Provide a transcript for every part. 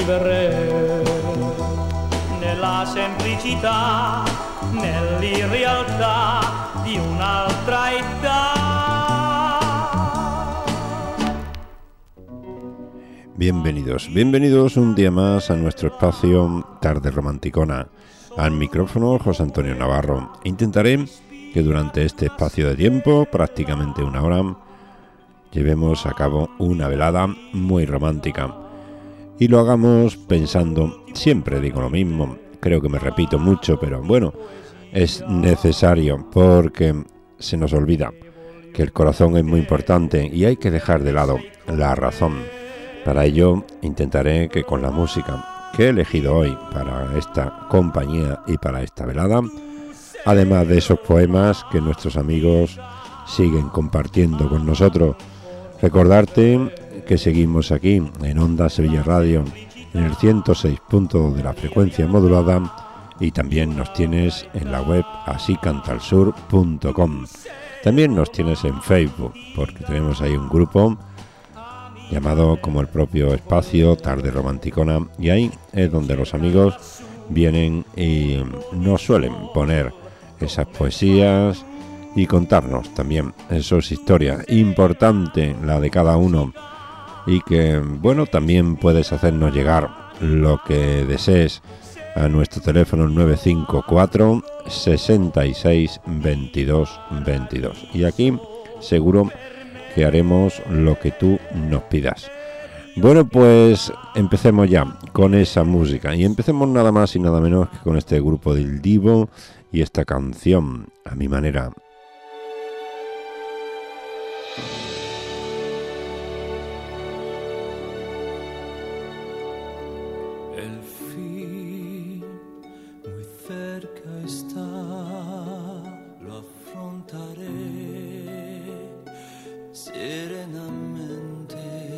vivere nella semplicità, nell'irrealtà di un'altra età. Bienvenidos un día más a nuestro espacio Tarde Romanticona. Al micrófono José Antonio Navarro. Intentaré que durante este espacio de tiempo, prácticamente una hora, llevemos a cabo una velada muy romántica. Y lo hagamos pensando, siempre digo lo mismo, creo que me repito mucho, pero bueno, es necesario porque se nos olvida que el corazón es muy importante y hay que dejar de lado la razón. Para ello intentaré que con la música que he elegido hoy para esta compañía y para esta velada, además de esos poemas que nuestros amigos siguen compartiendo con nosotros, recordarte que seguimos aquí en Onda Sevilla Radio en el 106.2 de la frecuencia modulada y también nos tienes en la web asicantalsur.com. También nos tienes en Facebook porque tenemos ahí un grupo llamado como el propio espacio Tarde Romanticona, y ahí es donde los amigos vienen y nos suelen poner esas poesías y contarnos también sus historias, importante la de cada uno, y que bueno, también puedes hacernos llegar lo que desees a nuestro teléfono 954 66 22 22, y aquí seguro que haremos lo que tú nos pidas. Bueno, pues empecemos ya con esa música y empecemos nada más y nada menos que con este grupo del Divo y esta canción A mi manera. El fin muy cerca está, lo afrontaré serenamente.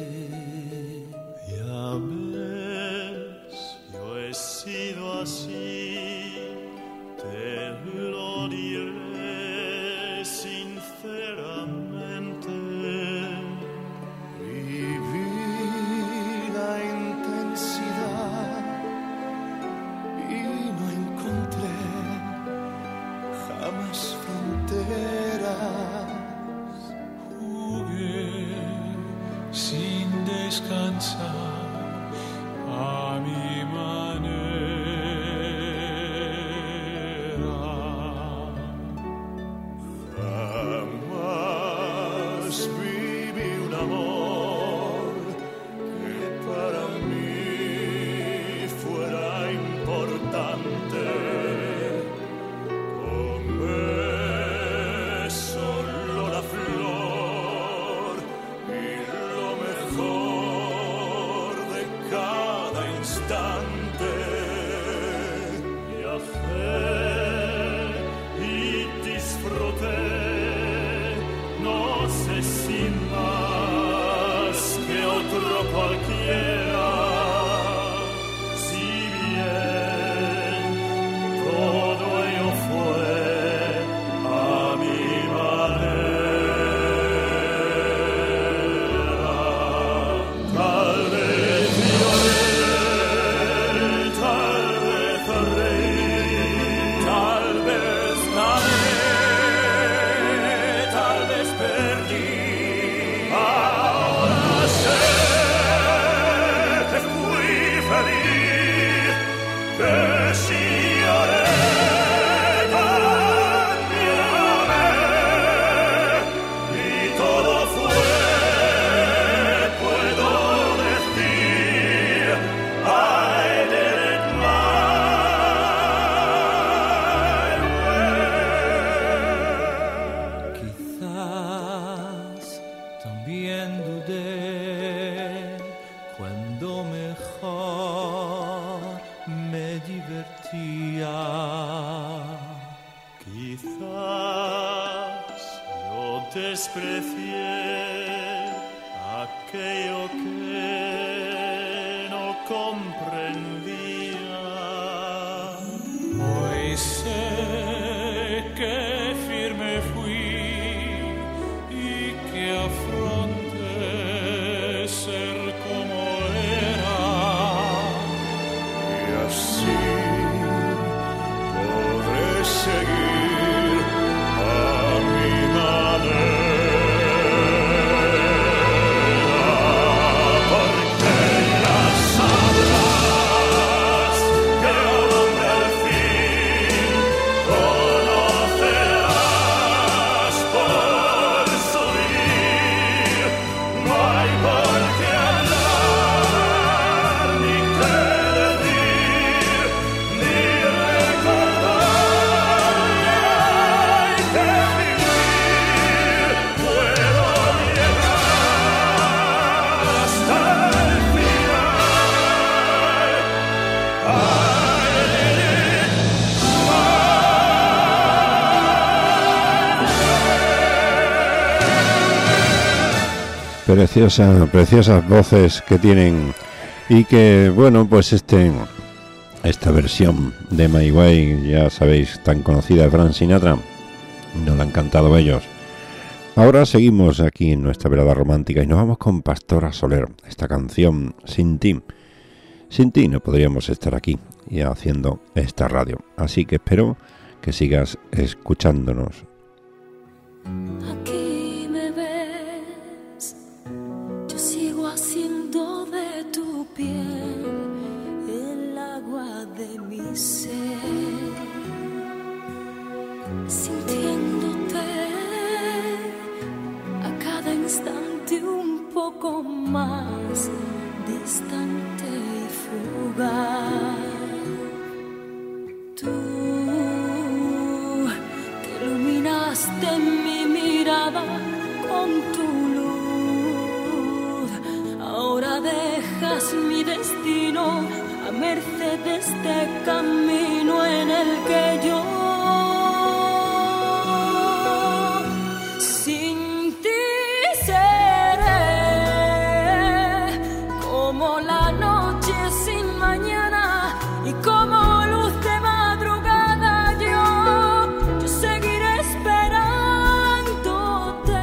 Ya ves, yo he sido así, te lo diré sinceramente. Viví la intensidad y no encontré jamás fronteras. Sin descansar a mi manera. Jamás viví un amor que para mí fuera importante. Tomé solo la flor y lo mejor de cada instante. Viajé y disfruté, no sé si más que otro cualquiera. Si bien todo ello fue a mi manera. Tal vez lloré, tal vez reí, tal vez gané, tal vez perdí. Ahora sé que fui feliz, que si lloré también amé, y todo fue, puedo decir, I did it my way. Quizás también dudé cuando mejor me divertía. Quizás yo desprecié aquello que no comprendía. Hoy sé que firme fui y que afronté ser como era. Preciosas voces que tienen y que, bueno, pues esta versión de My Way, ya sabéis, tan conocida de Frank Sinatra, nos la han cantado ellos. Ahora seguimos aquí en nuestra velada romántica y nos vamos con Pastora Soler, esta canción Sin ti. Sin ti no podríamos estar aquí y haciendo esta radio, así que espero que sigas escuchándonos. Aquí me ves, yo sigo haciendo de tu piel el agua de mi ser, sintiéndote a cada instante un poco más distante y fugaz. Tú que iluminaste mi mirada con tu luz, ahora dejas mi destino a merced de este camino en el que yo sin ti seré como la noche sin mañana y como luz de madrugada. Yo seguiré esperándote.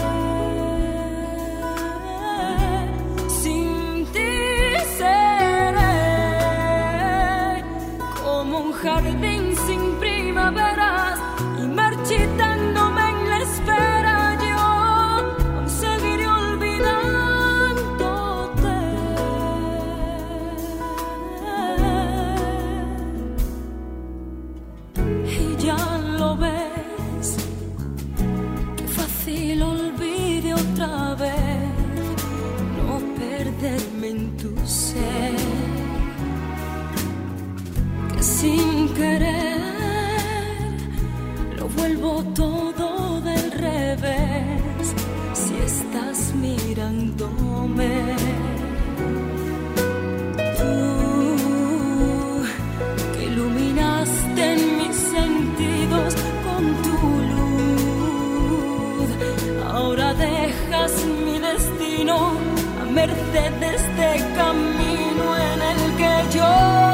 Sin ti seré como un jardín sin primaveras y marchitándome en la espera. Yo aún seguiré olvidándote. Y ya lo ves, qué fácil olvide otra vez no perderme en tu ser, que sin querer lo vuelvo todo del revés si estás mirándome. Tú que iluminaste en mis sentidos con tu luz, ahora dejas mi destino a merced de este camino en el que yo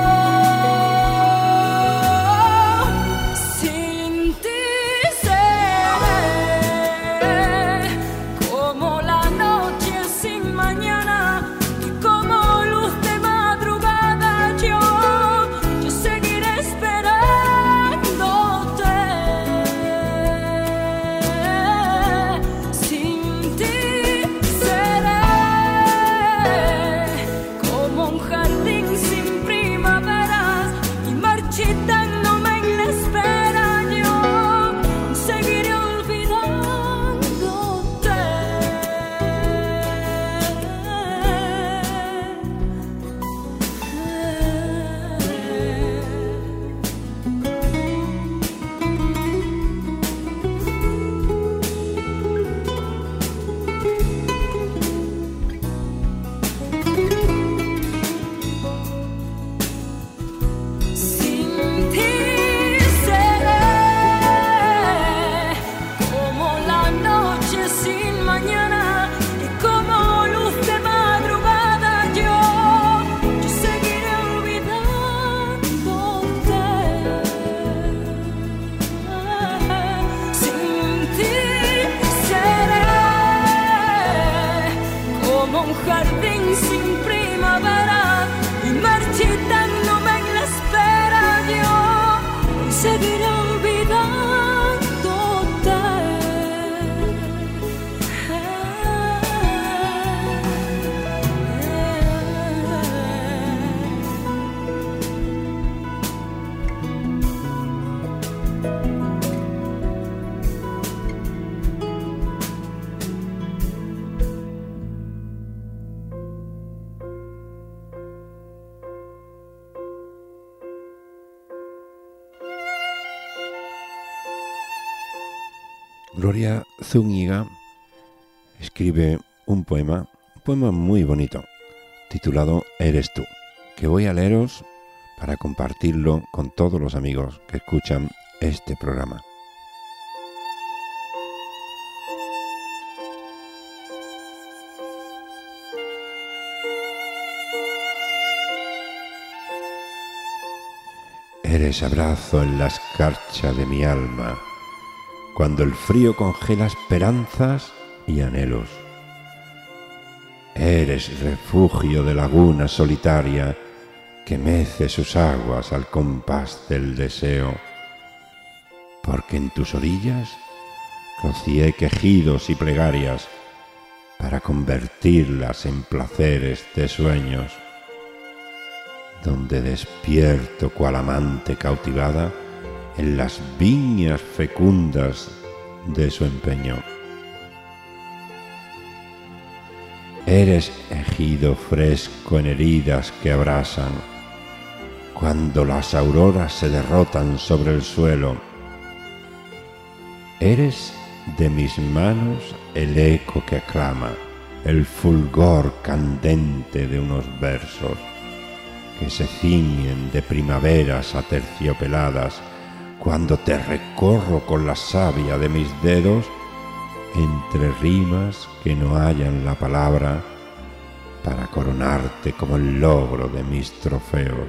sin ti seré como la noche sin mañana y como luz de madrugada. Yo seguiré esperándote. Sin ti seré como un jardín sin primaveras y marchitándome en la espera. Yo seguiré olvidándote. Sin ti seré como la noche sin mañana y como luz de madrugada. Yo seguiré olvidándote. Sin ti seré como un jardín sin primavera y marchitándome en la espera. Yo seguiré olvidándote. Gloria Zúñiga escribe un poema muy bonito, titulado Eres tú, que voy a leeros para compartirlo con todos los amigos que escuchan este programa. Eres abrazo en la escarcha de mi alma, cuando el frío congela esperanzas y anhelos. Eres refugio de laguna solitaria que mece sus aguas al compás del deseo, porque en tus orillas rocié quejidos y plegarias para convertirlas en placeres de sueños, donde despierto cual amante cautivada en las viñas fecundas de su empeño. Eres ejido fresco en heridas que abrasan, cuando las auroras se derrotan sobre el suelo. Eres de mis manos el eco que aclama, el fulgor candente de unos versos que se ciñen de primaveras aterciopeladas, cuando te recorro con la savia de mis dedos entre rimas que no hallan la palabra para coronarte como el logro de mis trofeos.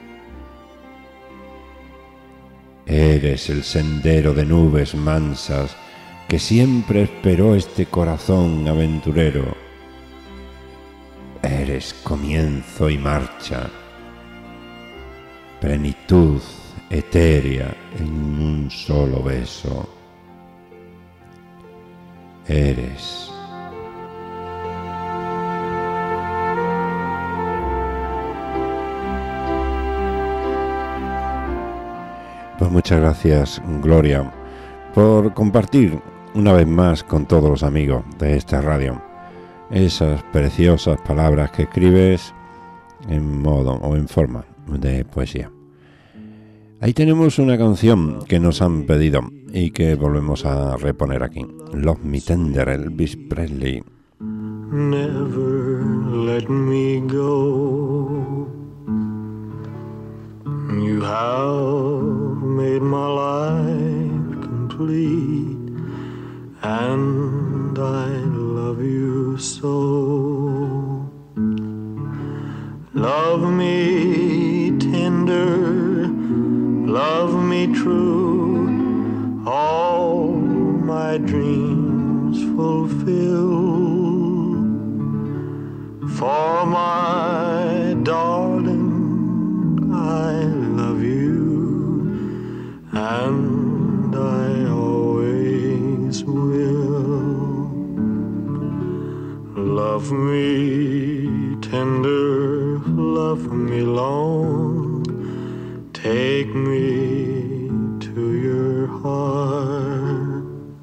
Eres el sendero de nubes mansas que siempre esperó este corazón aventurero. Eres comienzo y marcha, plenitud etérea en un solo beso. Eres. Pues muchas gracias, Gloria, por compartir una vez más con todos los amigos de esta radio esas preciosas palabras que escribes en modo o en forma de poesía. Ahí tenemos una canción que nos han pedido y que volvemos a reponer aquí. Love Me Tender, Elvis Presley. Never let me go. You have made my life complete, and I love you so. Love me tender, love me true, all my dreams fulfill. For my darling, I love you, and I always will. Love me tender, love me long, take me to your heart,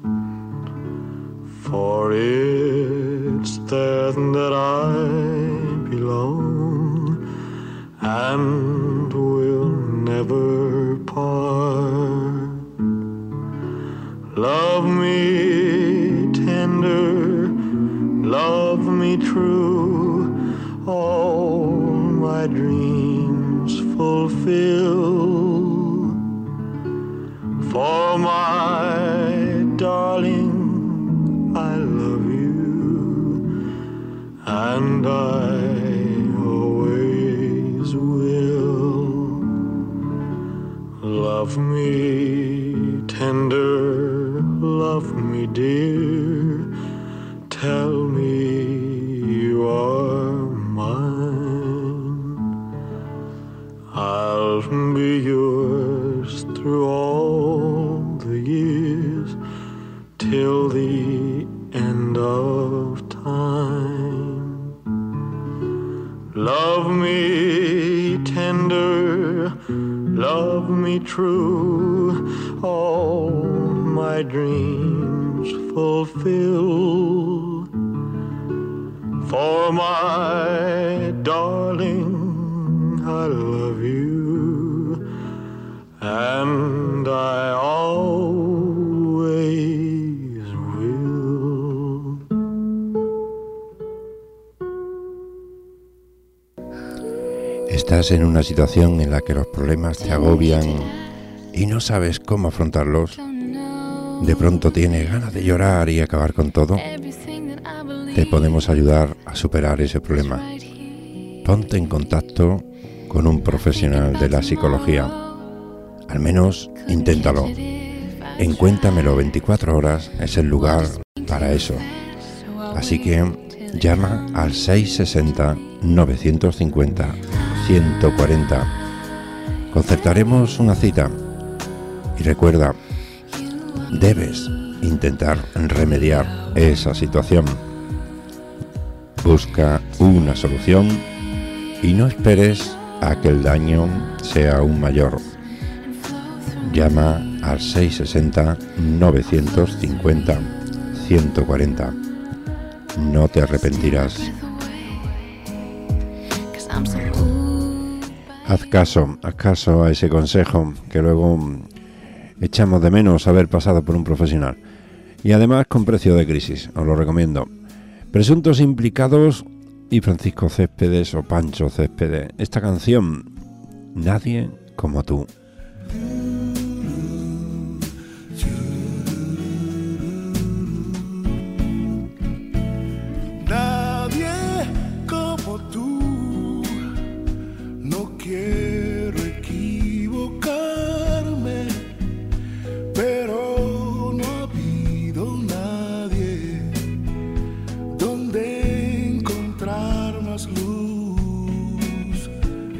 for it's there that I belong and will never part. Love me tender, love me true, all my dreams fulfill. For my darling, I love you, and I always will. Love me tender, love me dear, tell me you are mine. I'll be yours through all the years, till the end of time. Love me tender, love me true, all my dreams fulfill. For my darling, I love you, and I always will. Estás en una situación en la que los problemas te agobian y no sabes cómo afrontarlos. De pronto tienes ganas de llorar y acabar con todo. Te podemos ayudar a superar ese problema. Ponte en contacto con un profesional de la psicología. Al menos inténtalo. En Cuéntamelo 24 horas es el lugar para eso. Así que llama al 660-950-140. Concertaremos una cita. Y recuerda, debes intentar remediar esa situación. Busca una solución y no esperes a que el daño sea aún mayor. Llama al 660-950-140. No te arrepentirás. Haz caso a ese consejo que luego echamos de menos haber pasado por un profesional. Y además con precio de crisis, os lo recomiendo. Presuntos implicados y Francisco Céspedes o Pancho Céspedes. Esta canción, Nadie como tú. Nadie como tú, no quiero equivocarme, pero no ha habido nadie donde encontrar más luz.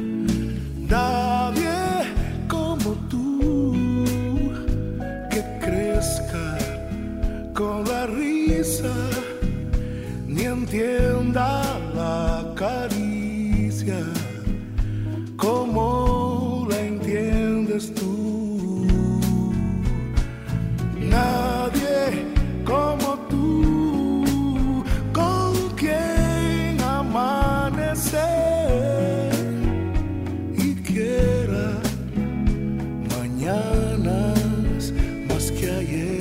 Nadie como tú, que crezca con la risa, ni entienda la caricia como la entiendes tú. Nadie como tú, con quien amanecer y quiera mañanas más que ayer.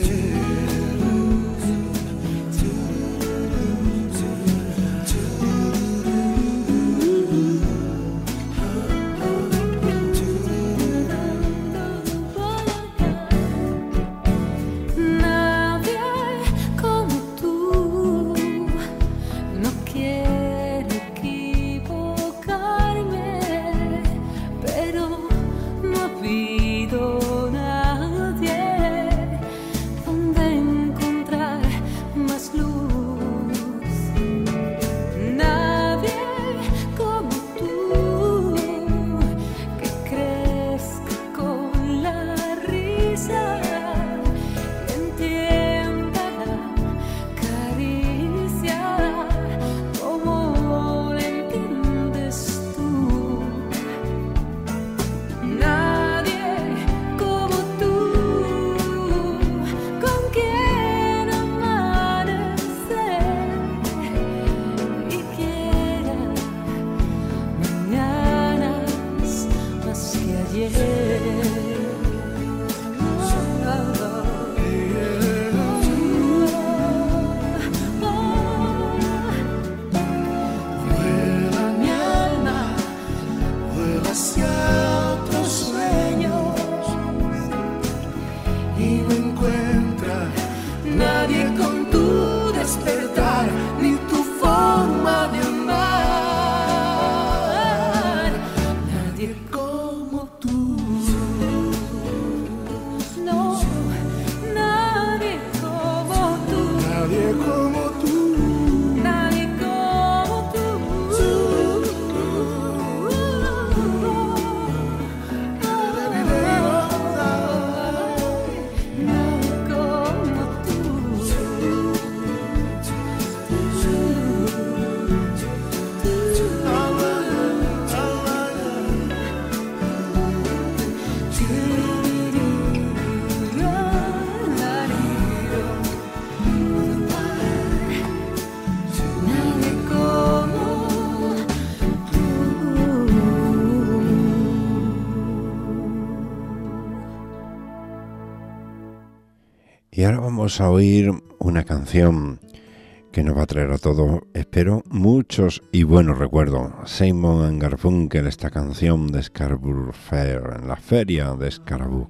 Y ahora vamos a oír una canción que nos va a traer a todos, espero, muchos y buenos recuerdos. Simon & Garfunkel, esta canción de Scarborough Fair, en la feria de Scarborough.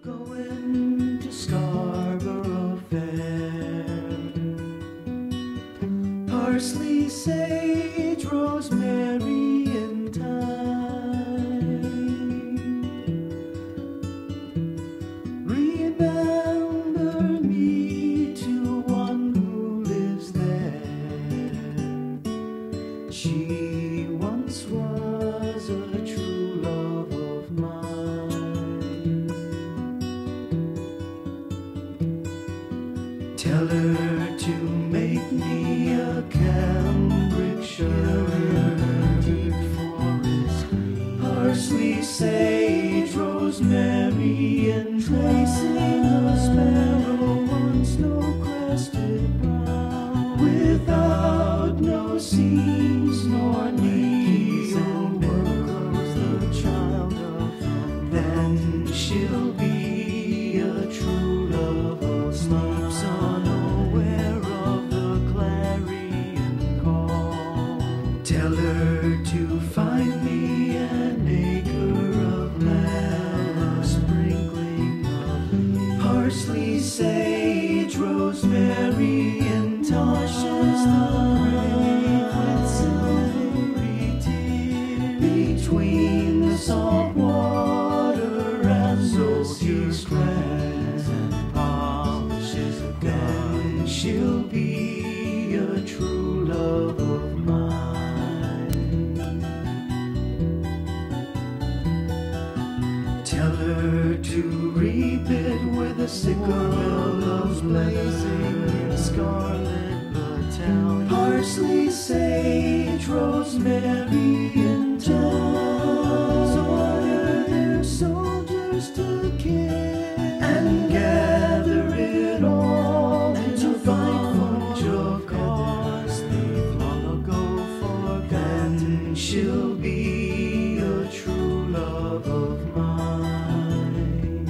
Parsley, sage, rosemary, and thyme. to make me a cambric shirt. Deep forest green, parsley, sage, rosemary, and tracing a sparrow on snow-crested brow, without no seams nor knees, and becomes the child of then she'll be a true love of sleeps unaware of the clarion call. Tell her to find me an acre of land, a sprinkling of parsley, sage, rosemary, and Tasha's the grave with silvery tear between the salt water and Zoe's crags and polishes a gun. She'll be a true love of mine. Tell her to reap it with a sickle of blazing in scarlet battalion, parsley, sage, rosemary, and thyme. Order their soldiers to kill and gather it all to fight for your cause they've long ago forgotten. She'll be a true love of mine.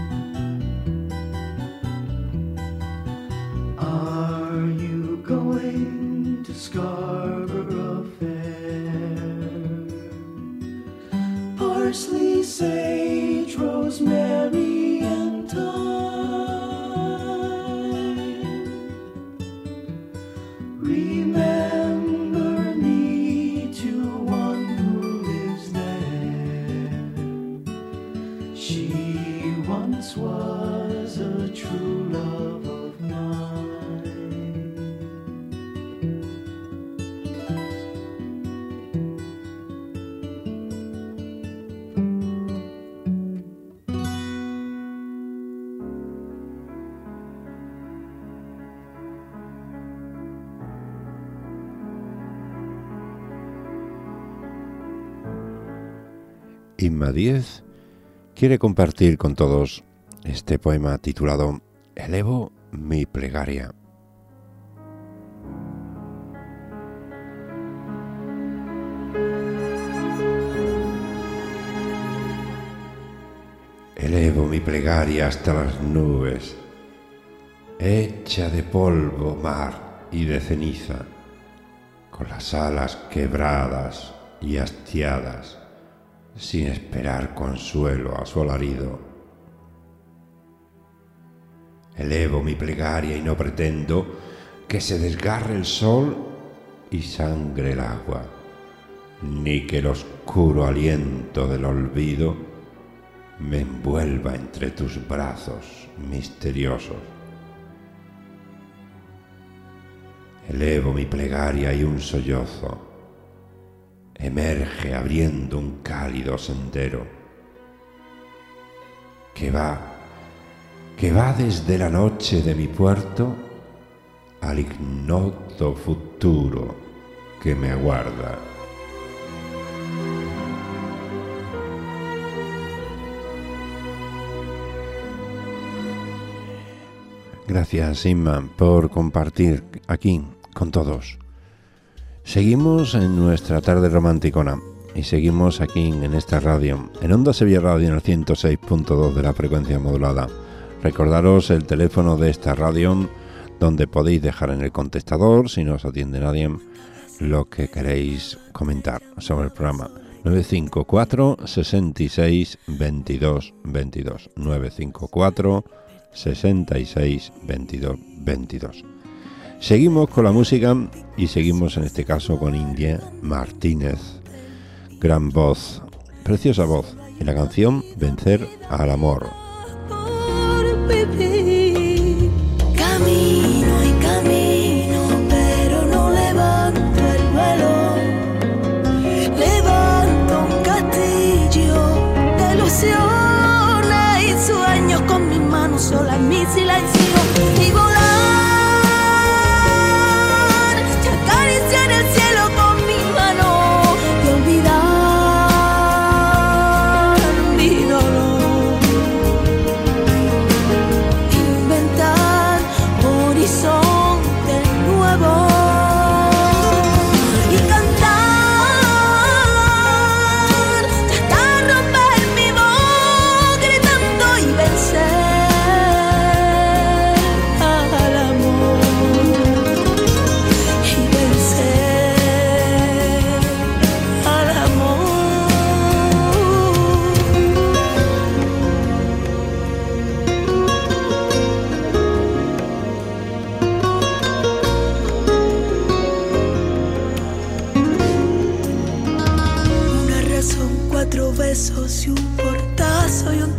Are you going to Scarborough Fair? Parsley, sage, rosemary, and thyme. Remember me to one who lives there. She once was a true love of mine. Inma Díez quiere compartir con todos este poema titulado Elevo mi plegaria. Elevo mi plegaria hasta las nubes, hecha de polvo, mar y de ceniza, con las alas quebradas y hastiadas, sin esperar consuelo a su alarido. Elevo mi plegaria y no pretendo que se desgarre el sol y sangre el agua, ni que el oscuro aliento del olvido me envuelva entre tus brazos misteriosos. Elevo mi plegaria y un sollozo emerge abriendo un cálido sendero que va desde la noche de mi puerto al ignoto futuro que me aguarda. Gracias, Inma, por compartir aquí con todos. Seguimos en nuestra tarde romanticona y seguimos aquí en esta radio, en Onda Sevilla Radio, en el 106.2 de la frecuencia modulada. Recordaros el teléfono de esta radio, donde podéis dejar en el contestador, si no os atiende nadie, lo que queréis comentar sobre el programa. 954 66 22 22 954 66 22 22. Seguimos con la música y seguimos en este caso con India Martínez. Gran voz, preciosa voz, y la canción Vencer al amor. Camino y camino, pero no levanto el vuelo. Levanto un castillo de ilusiones y sueños con mis manos solas, mi silencio y volar.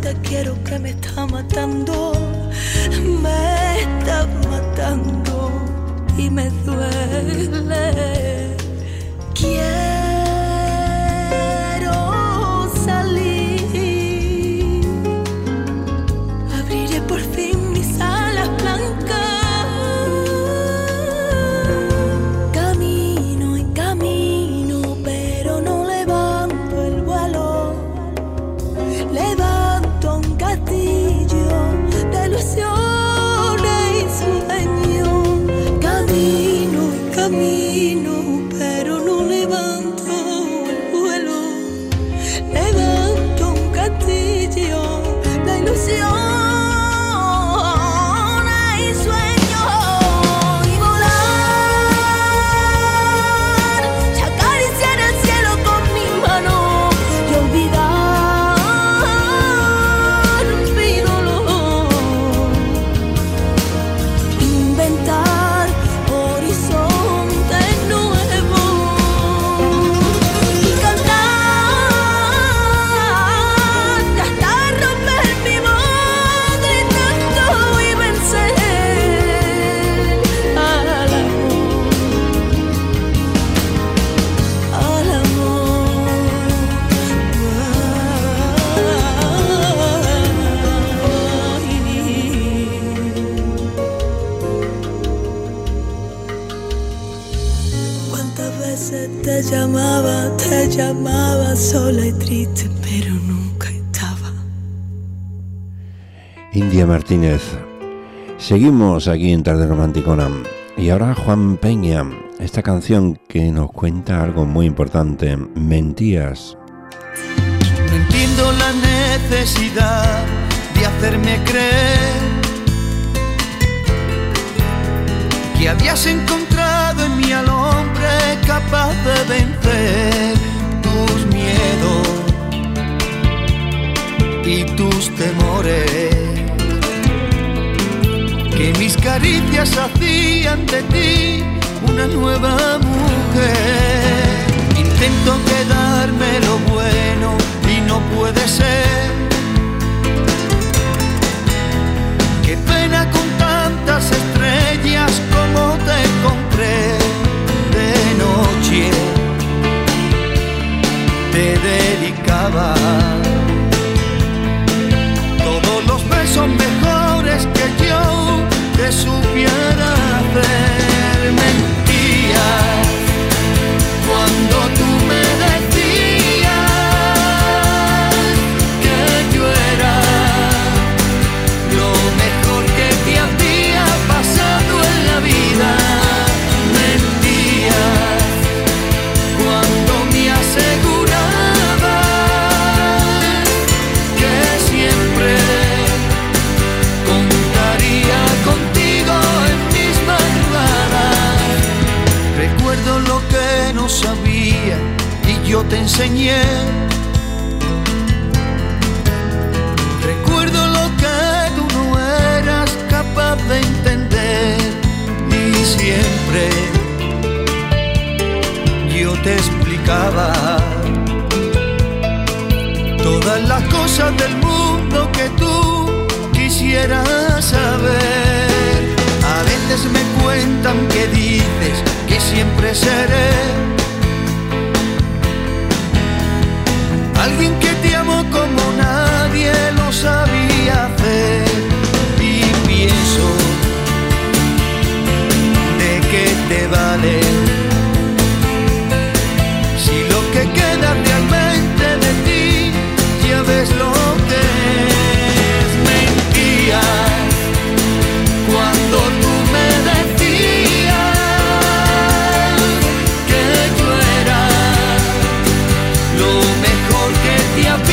te quiero que me está matando y me duele. Quiero salir, abriré por fin mis alas blancas. Camino en camino, pero no levanto el vuelo. Levanto un castillo de ilusiones y sueños. Camino y camino, pero no levanto el vuelo. Levanto un castillo de ilusiones y sueños. Y volar, y acariciar el cielo con mi mano. Y olvidar mi dolor. Inventar horizontes nuevos y cantar y hasta romper mi voz gritando y vencer al ¿Cuántas veces te llamaba sola y triste, pero nunca estaba? India Martínez. Seguimos aquí en Tarde Romanticona. Y ahora Juan Peña, esta canción que nos cuenta algo muy importante. Mentías. No entiendo la necesidad de hacerme creer que habías encontrado en mí al hombre capaz de vencer tus miedos y tus temores, que mis caricias hacían de ti una nueva mujer. Intento quedarme lo bueno y no puede ser. Qué pena con tantas estrellas como te encontré de noche. Te dedicaba todos los besos mejores que yo te supiera hacer. Mentías cuando tú me decías que yo era lo mejor que te había pasado en la vida. Mentías cuando me asegurabas que siempre contaría contigo en mis madrugadas. Recuerdo lo que no sabía y yo te enseñé. Recuerdo lo que tú no eras capaz de entender y siempre yo te explicaba todas las cosas del mundo que tú quisieras saber. A veces me cuentan que dices que siempre seré alguien que te amo como nadie lo sabía hacer. Y pienso, ¿de qué te vale si lo que queda realmente de ti ya ves lo que es? Mentías cuando tú me decías que yo era lo mejor que te había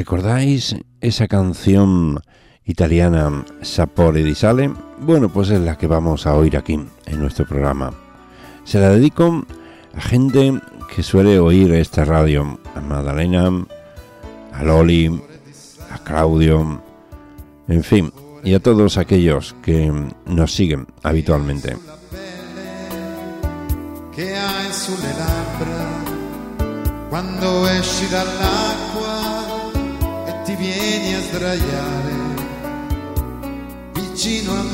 ¿Recordáis esa canción italiana Sapore di Sale? Bueno, pues es la que vamos a oír aquí en nuestro programa. Se la dedico a gente que suele oír esta radio, a Magdalena, a Loli, a Claudio, en fin, y a todos aquellos que nos siguen habitualmente. Che hai sulle labbra quando esci dall'acqua e ti vieni a sdraiare vicino a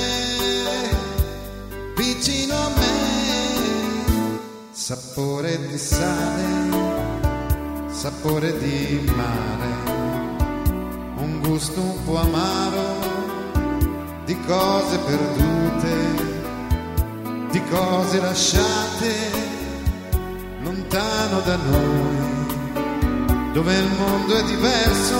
me, sapore di sale, sapore di mare, un gusto un po' amaro di cose perdute, di cose lasciate lontano da noi, dove il mondo è diverso,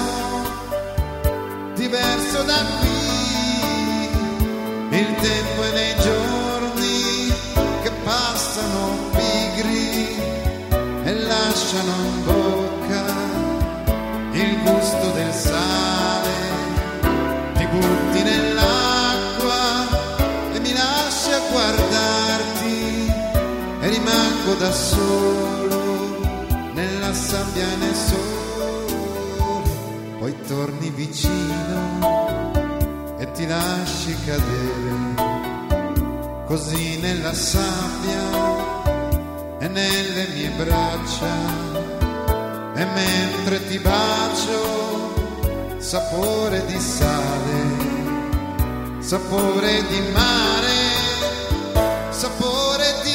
diverso da qui, il tempo è nei giorni che passano pigri e lasciano in bocca il gusto del sale, ti butti nell'acqua e mi lasci a guardarti e rimango da solo nella sabbia e nel sole, poi torni vicino e ti lasci cadere così nella sabbia e nelle mie braccia, e mentre ti bacio sapore di sale, sapore di mare, sapore di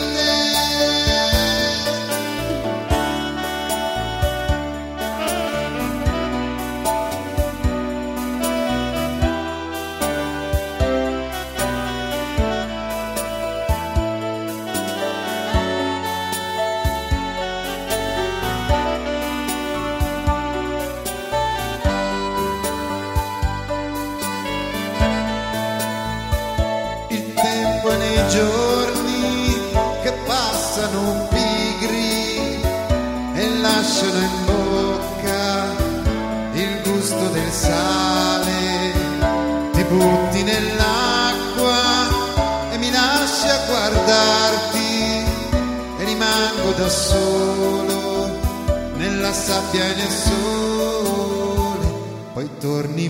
giorni che passano pigri e lasciano in bocca il gusto del sale, ti butti nell'acqua e mi lasci a guardarti e rimango da solo nella sabbia e nel sole, poi torni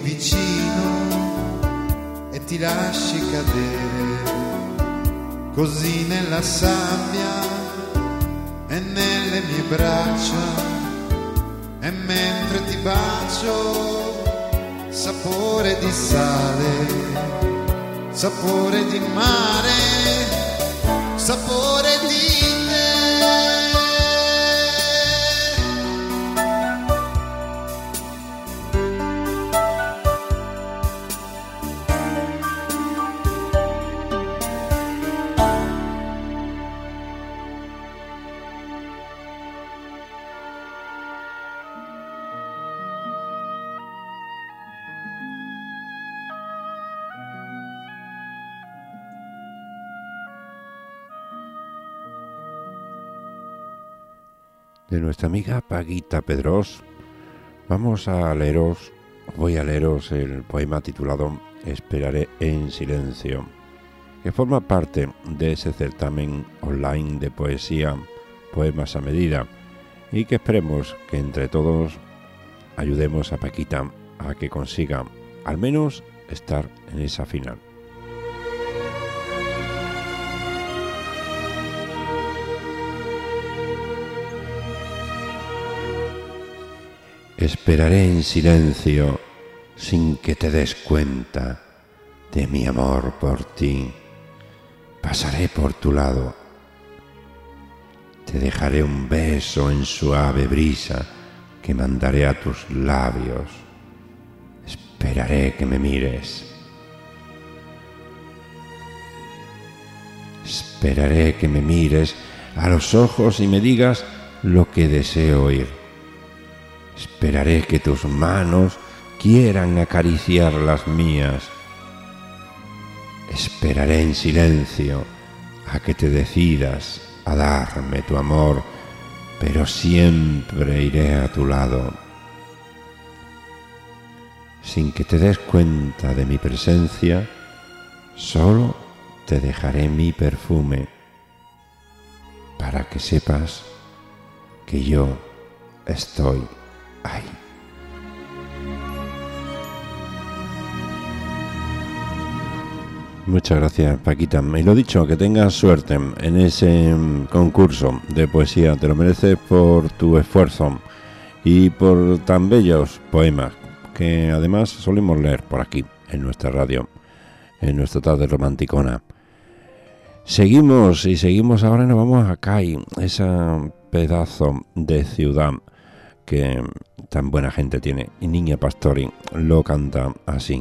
vicino e ti lasci cadere così nella sabbia e nelle mie braccia, e mentre ti bacio sapore di sale, sapore di mare, sapore di de nuestra amiga Paguita Pedros, voy a leeros el poema titulado Esperaré en silencio, que forma parte de ese certamen online de poesía, Poemas a Medida, y que esperemos que entre todos ayudemos a Paquita a que consiga al menos estar en esa final. Esperaré en silencio sin que te des cuenta de mi amor por ti. Pasaré por tu lado. Te dejaré un beso en suave brisa que mandaré a tus labios. Esperaré que me mires. Esperaré que me mires a los ojos y me digas lo que deseo oír. Esperaré que tus manos quieran acariciar las mías. Esperaré en silencio a que te decidas a darme tu amor, pero siempre iré a tu lado. sin que te des cuenta de mi presencia, solo te dejaré mi perfume para que sepas que yo estoy ahí. Muchas gracias, Paquita. Y lo dicho, que tengas suerte en ese concurso de poesía. Te lo mereces por tu esfuerzo y por tan bellos poemas que además solemos leer por aquí, en nuestra radio, en nuestra tarde romanticona. Seguimos ahora, nos vamos a CAI, ese pedazo de ciudad que tan buena gente tiene. Y Niña Pastori lo canta así.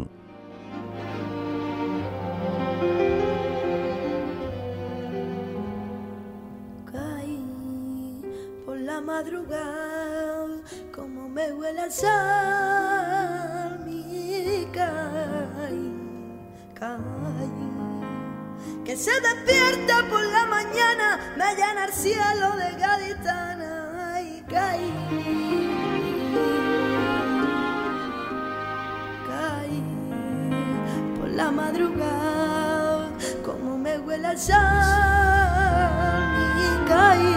Madrugada, como me huele al sal, mi caí, que se despierta por la mañana, me llena el cielo de gaditana, y caí, por la madrugada, como me huele al sal, mi caí,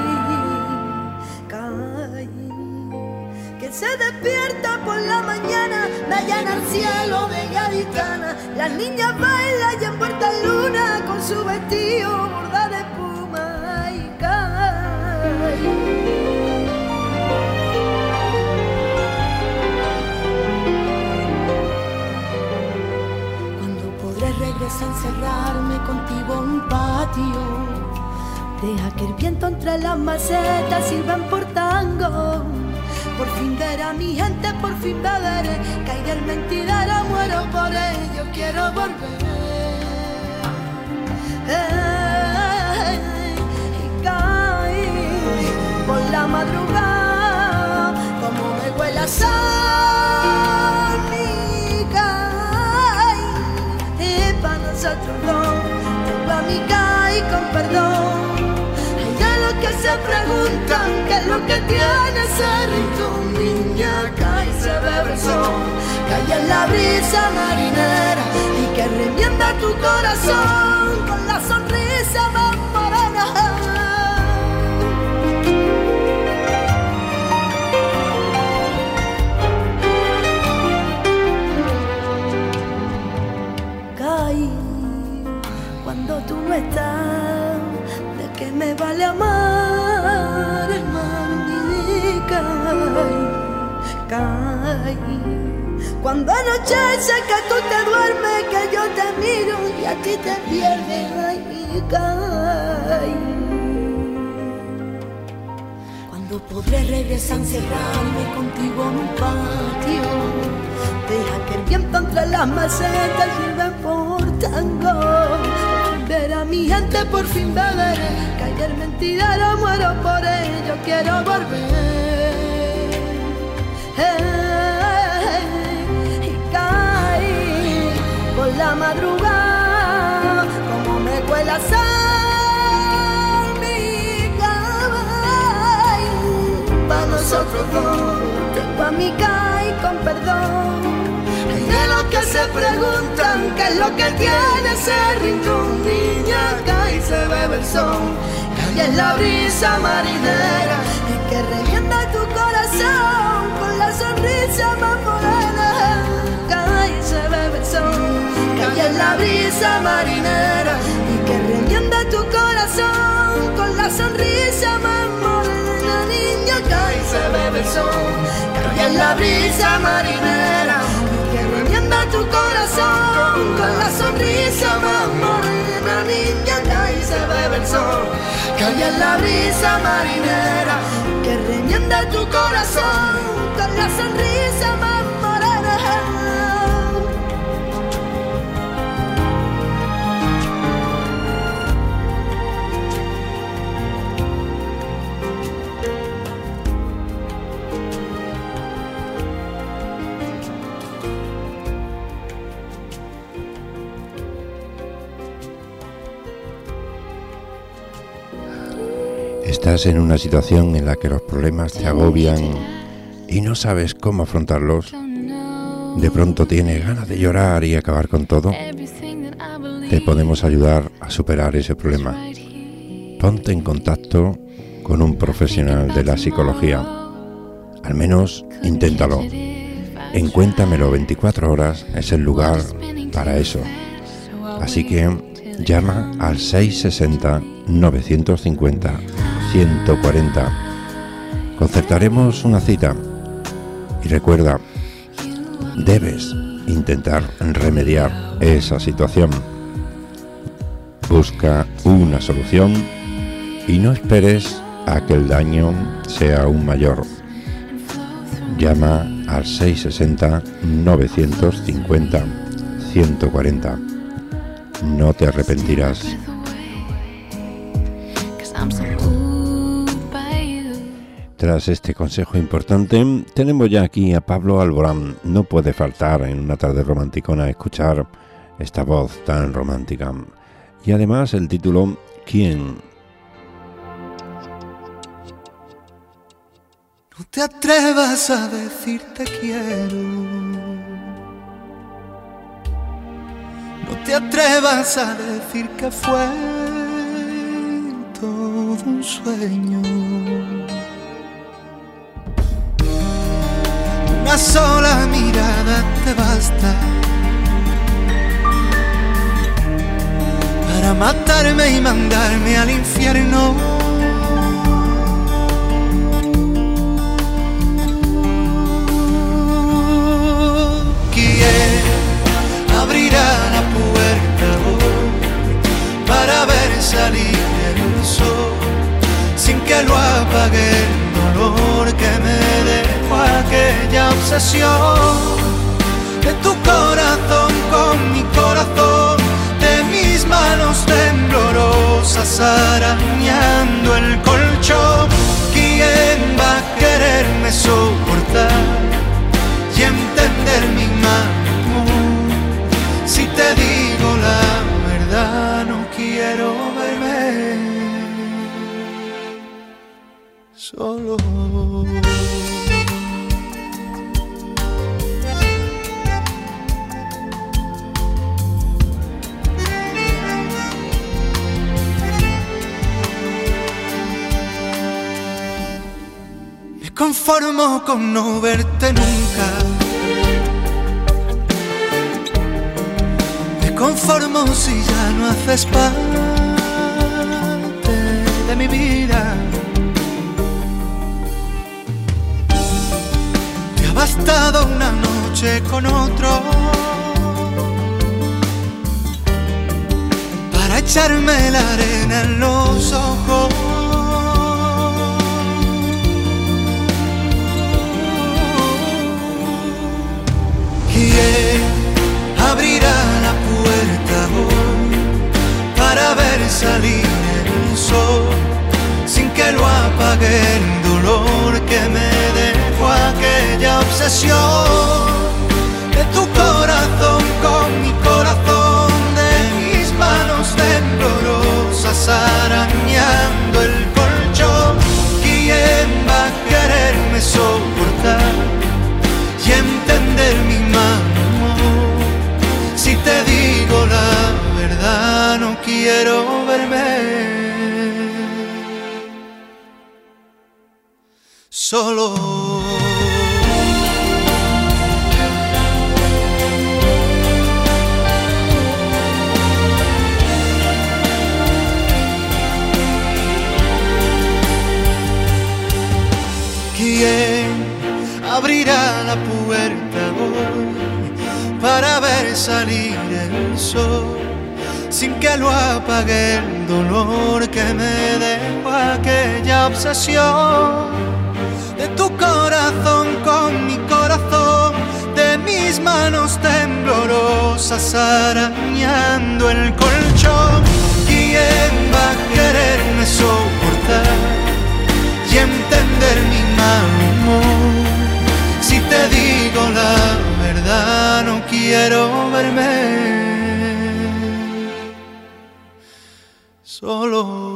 que se despierta por la mañana, me llena el cielo de gaditana. Las niñas bailan y envuelta en luna con su vestido bordado de espuma y cae. Cuando podré regresar a encerrarme contigo en un patio, deja que el viento entre las macetas sirvan por tango. Por fin ver a mi gente, por fin beberé, caí el mentidero, muero por ello, quiero volver. Y caí por la madrugada, como me huele a sal, mi caí, y pa' nosotros dos, pa' mi caí con perdón. Que se preguntan qué es lo que tiene ese rincón, niña, cae y se bebe el sol, cae en la brisa marinera y que remienda tu corazón con la sonrisa más morena. Caí cuando tú no estás, que me vale amar, hermano, caí. Cuando anochece que tú te duermes, que yo te miro y a ti te pierdes, ay, caí. Cuando podré regresar a encerrarme contigo en un patio, deja que el viento entre las macetas lleve por tango. Ver a mi gente, por fin beberé, cae el mentidero, muero por ello, quiero volver. Y caí por la madrugada, como me huele a sal, mi caballo. Pa' nosotros dos, tengo a mi caí con perdón. De los que se preguntan qué es lo que tiene ese rincón, niña, cae y se bebe el sol, cae en la brisa marinera y que revienta tu corazón con la sonrisa más morena. Cae y se bebe el sol, cae en la brisa marinera y que revienta tu corazón con la sonrisa más morena. Niña, cae y se bebe el sol, cae en la brisa marinera, tu corazón con la sonrisa más morena. Niña, cae y se bebe el sol, cae en la brisa marinera que remienda tu corazón con la sonrisa más morena. Estás en una situación en la que los problemas te agobian y no sabes cómo afrontarlos. de pronto tienes ganas de llorar y acabar con todo, te podemos ayudar a superar ese problema. Ponte en contacto con un profesional de la psicología. Al menos inténtalo. En Cuéntamelo 24 horas es el lugar para eso. Así que llama al 660-950-140. Concertaremos una cita. Y recuerda, debes intentar remediar esa situación. Busca una solución y no esperes a que el daño sea aún mayor. Llama al 660-950-140. No te arrepentirás. Tras este consejo importante, tenemos ya aquí a Pablo Alborán. No puede faltar en una tarde romanticona escuchar esta voz tan romántica. Y además el título ¿Quién? No te atrevas a decir te quiero. No te atrevas a decir que fue todo un sueño. Una sola mirada te basta para matarme y mandarme al infierno. ¿Quién abrirá la puerta hoy para ver salir el sol sin que lo apague el dolor que me dejó aquella obsesión de tu corazón con mi corazón, de mis manos temblorosas arañando el colchón? ¿Quién va a quererme soportar y entender mi mal humor? Si te digo la verdad, no quiero verme solo. Me conformo con no verte nunca. Me conformo si ya no haces parte de mi vida. Te ha bastado una noche con otro para echarme la arena en los ojos. ¿Quién abrirá la puerta hoy para ver salir el sol sin que lo apague el dolor que me dejó aquella obsesión de tu corazón con mi corazón, de mis manos temblorosas arañando el colchón? ¿Quién va a quererme soportar y entender mi mal humor? Si te digo la verdad, no quiero verme solo. ¿Quién abrirá la puerta hoy para ver salir el sol sin que lo apague el dolor que me dejó aquella obsesión de tu corazón con mi corazón, de mis manos temblorosas arañando el colchón? ¿Quién va a quererme soportar y entender mi mal humor? Si te digo la verdad, no quiero verme solo.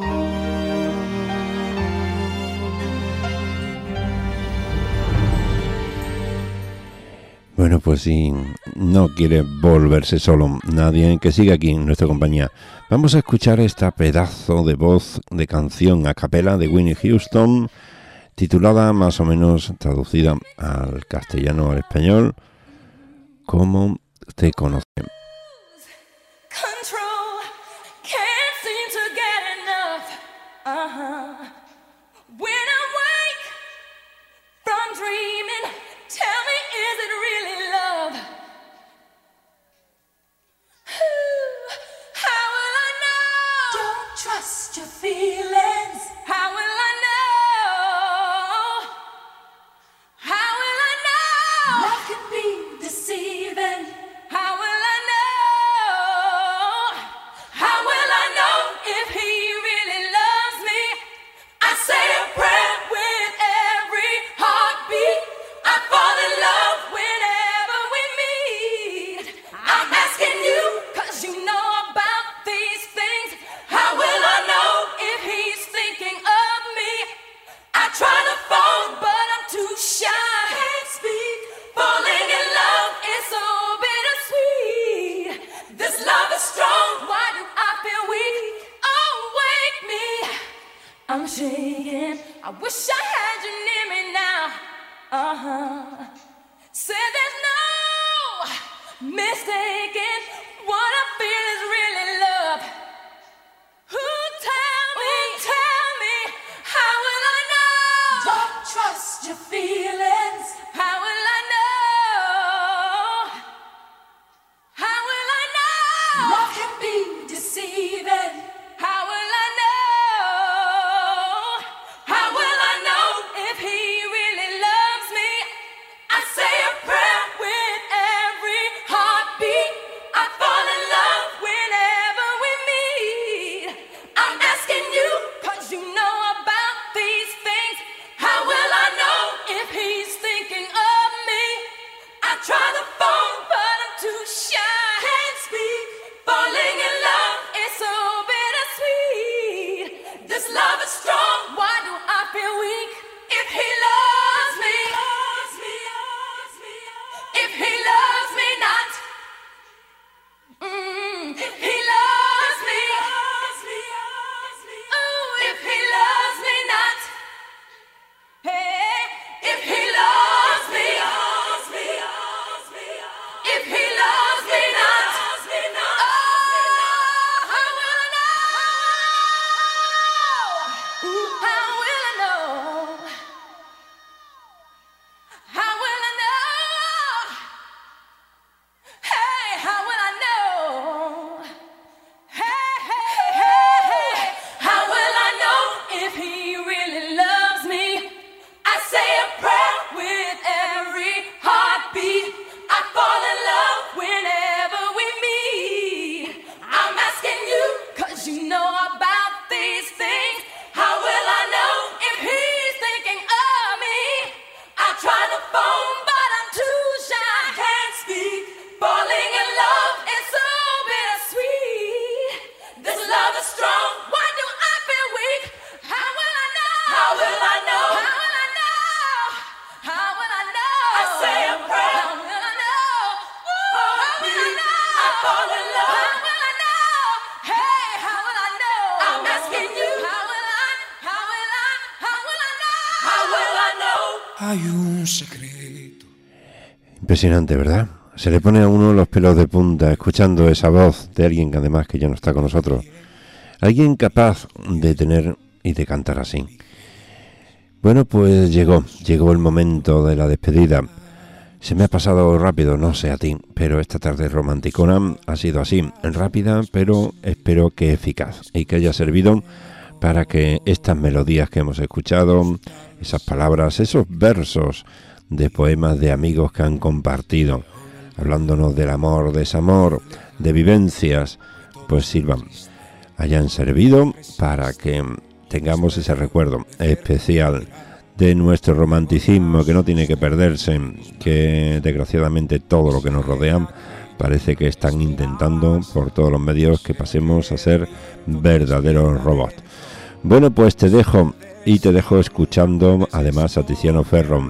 Bueno, pues pues si no quiere volverse solo nadie, que siga aquí en nuestra compañía. Vamos a escuchar esta pedazo de voz de canción a capela de Whitney Houston, titulada más o menos, traducida al castellano o al español, como Te conocí. Control, can't seem to get enough. When I wake from dreaming, tell me, is it really love? How will I know? Don't trust your feelings. How will I know? How will I know? Love can be deceiving. How will I know? How will I know if he really loves me? I say a prayer with every heartbeat. I fall in love whenever we meet. I'm asking you, 'cause you know about these things. How will I know if he's thinking of me? I try to phone, but I'm too shy. Can't speak. Falling in love is so bittersweet. This love is strong, why do I feel weak? Oh, wake me, I'm shaking. I wish I had you near me now. Say there's no mistaking what I feel is really love. Tell me, how will I know? Don't trust your feelings. How will I know? How will I know? Love can be deceiving. How will I know? How will I know if he really loves me? I say a prayer with every heartbeat. I fall in love whenever we meet. I'm asking you, 'cause you know about these things. How will I know if he's thinking of me? I try the phone, but I'm too shy. Can't speak. Falling in love is so bittersweet. This love is strong, why do I feel weak? If he loves me, if he loves me not, if he loves me, ooh, if he loves me not, hey, if he loves me, if he loves me not, oh, how will I know? Ooh, how will I know? How will I know? Hey, how will I know? Hey, hey, hey, hey. How will I know if he really loves me? I say a prayer with every heartbeat. I fall in love whenever we meet. I'm asking you, 'cause you know about these things. How will I know if he's thinking of me? I try the phone, but I'm too shy. Can't speak. Falling in love is so bittersweet. This love is strong. Why do I feel weak? How will I know? How will I know? How will I know? How will I know? I say a prayer. How will I know? Ooh, how will I know? I fall in love. How will I know? Hey, how will I know? I'm asking you. How will I? How will I? How will I know? How will I know? Hay un secreto. Impresionante, ¿verdad? Se le pone a uno los pelos de punta escuchando esa voz de alguien que además que ya no está con nosotros. Alguien capaz de tener y de cantar así. Bueno, pues llegó el momento de la despedida. Se me ha pasado rápido, no sé a ti, pero esta tarde romanticona ha sido así, rápida, pero espero que eficaz y que haya servido para que estas melodías que hemos escuchado, esas palabras, esos versos de poemas de amigos que han compartido, hablándonos del amor, desamor, de vivencias, pues sirvan, hayan servido para que tengamos ese recuerdo especial de nuestro romanticismo que no tiene que perderse, que desgraciadamente todo lo que nos rodea parece que están intentando por todos los medios que pasemos a ser verdaderos robots. Bueno, pues te dejo escuchando además a Tiziano Ferro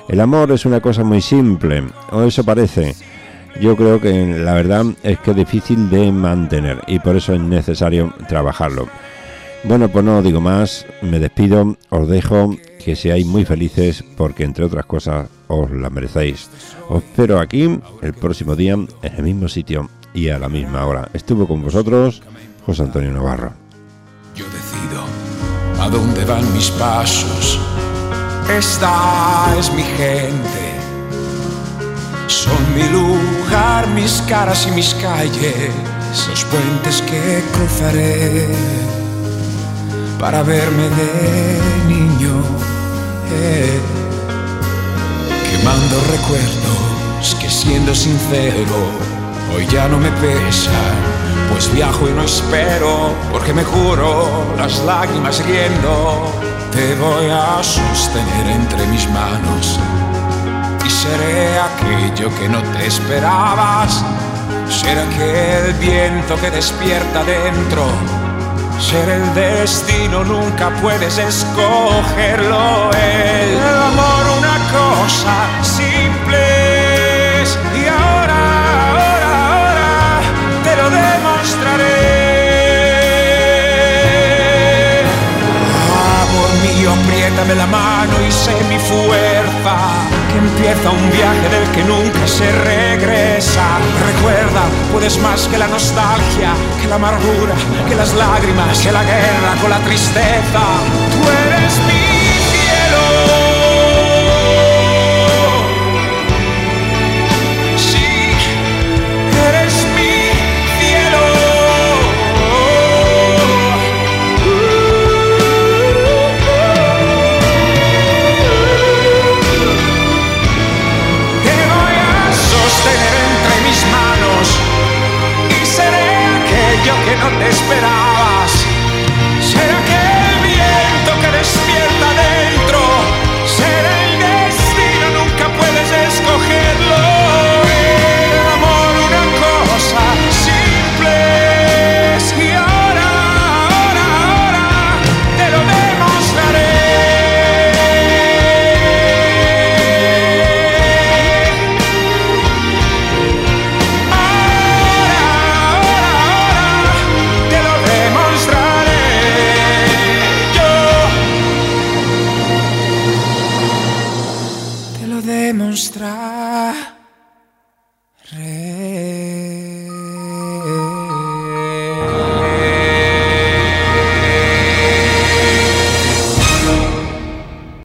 El amor es una cosa muy simple, o eso parece. Yo creo que la verdad es que es difícil de mantener y por eso es necesario trabajarlo. Bueno, pues no digo más, me despido, os dejo, que seáis muy felices porque entre otras cosas os la merecéis. Os espero aquí el próximo día en el mismo sitio y a la misma hora. Estuvo con vosotros José Antonio Navarro. Yo decido a dónde van mis pasos. Esta es mi gente. Son mi lugar, mis caras y mis calles, los puentes que cruzaré para verme de niño, quemando recuerdos que, siendo sincero, hoy ya no me pesan, pues viajo y no espero, porque me juro las lágrimas riendo. Te voy a sostener entre mis manos y seré aquello que no te esperabas. Seré aquel viento que despierta dentro. Ser el destino, nunca puedes escogerlo. El amor, una cosa simple es, y ahora te lo demostraré. Amor mío, apriétame la mano y sé mi fuerza, que empieza un viaje del que nunca se regresa. Recuerda, puedes más que la nostalgia, que la amargura, que las lágrimas, que la guerra con la tristeza. Tú eres mi cielo. Sí, eres mi cielo. Sostener entre mis manos y seré aquello que no te esperabas. Seré aquel viento que despierta dentro. Seré el destino, nunca puedes escogerlo. El amor, una cosa simple es, y ahora te lo demostraré. Demostraré.